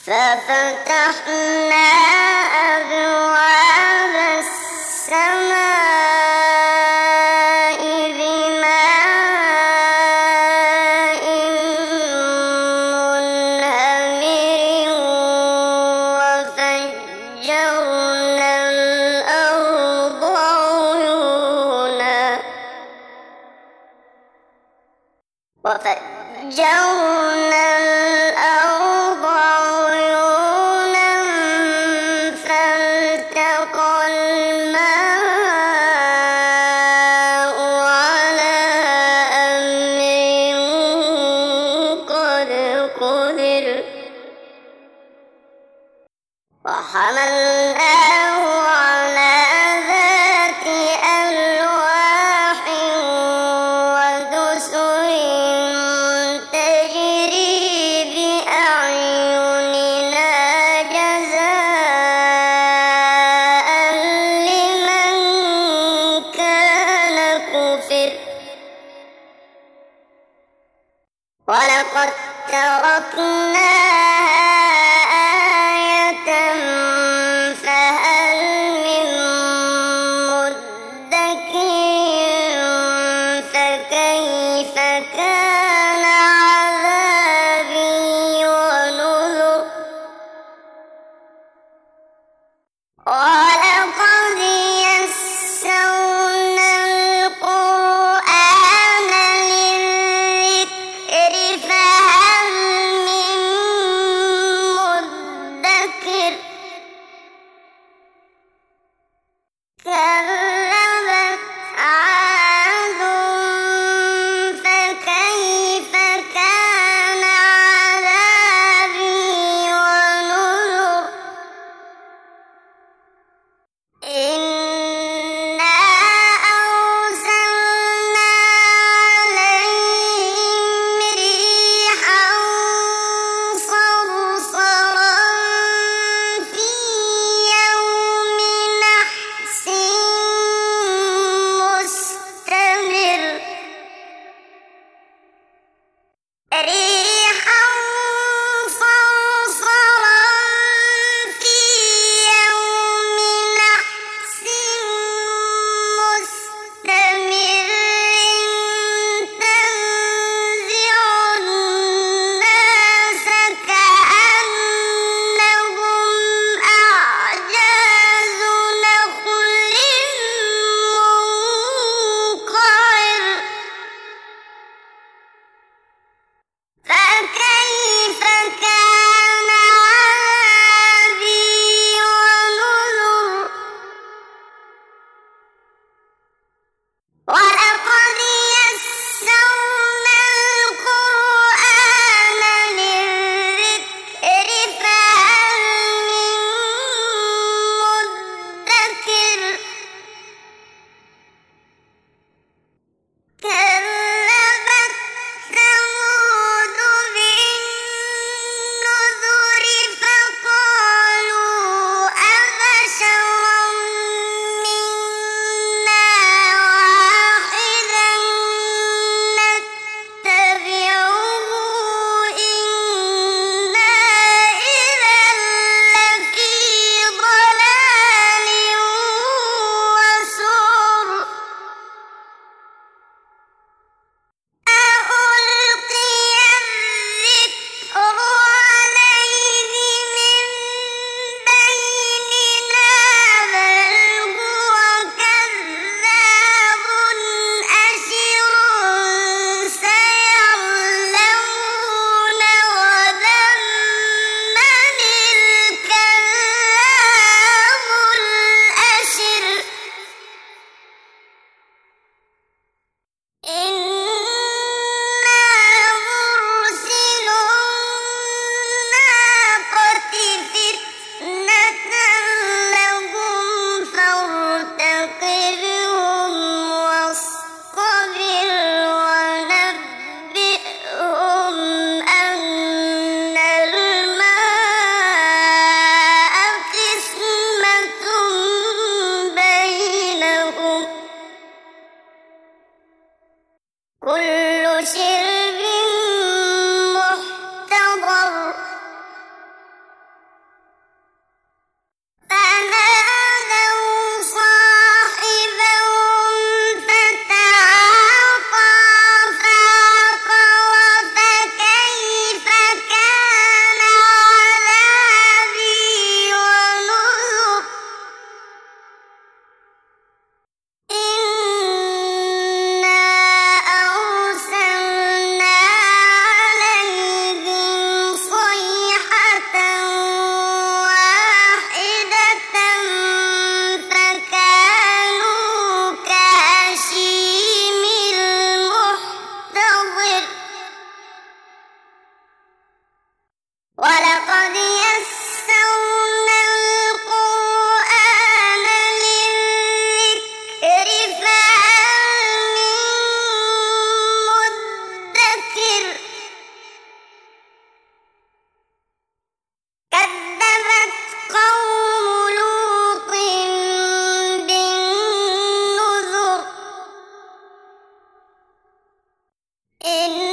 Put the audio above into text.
ففتحنا أبواب السماء بماء منهمر وفجرنا الأرض عيونا فالتقى الماء على أمر قد قدر وحملناه على ذات ألواح ودسر تجري بأعيننا جزاء لمن كان كفر ولقد تركناها آية فهل من مدكر فكيف كان عذابي ونذر ولقد يسرنا القرآن للذكر فهل من مدكر كذبت عاد فكيف كان عذابي ونذر إنا أرسلنا عليهم ريحا صرصرا في يوم نحس مستمر ريحا صرصرا في يوم نحس مستمر تنزع الناس كأنهم أعجاز نخل منقعر فكيف كان عذابي ونذر ولقد يسرنا القرآن للذكر فهل من مدكر كذبت ثمود بالنذر فقالوا أبشرا منا واحدا نتبعه إنا إذا لفي ضلال وسعر أألقي الذكر عليه من بيننا بل هو كذاب أشر سيعلمون غدا من الكذاب الأشر إنا مرسل الناقة فتنة لهم فارتقبهم واصطبر ونبئهم أن الماء قسمة بينهم كل شرب محتضر إن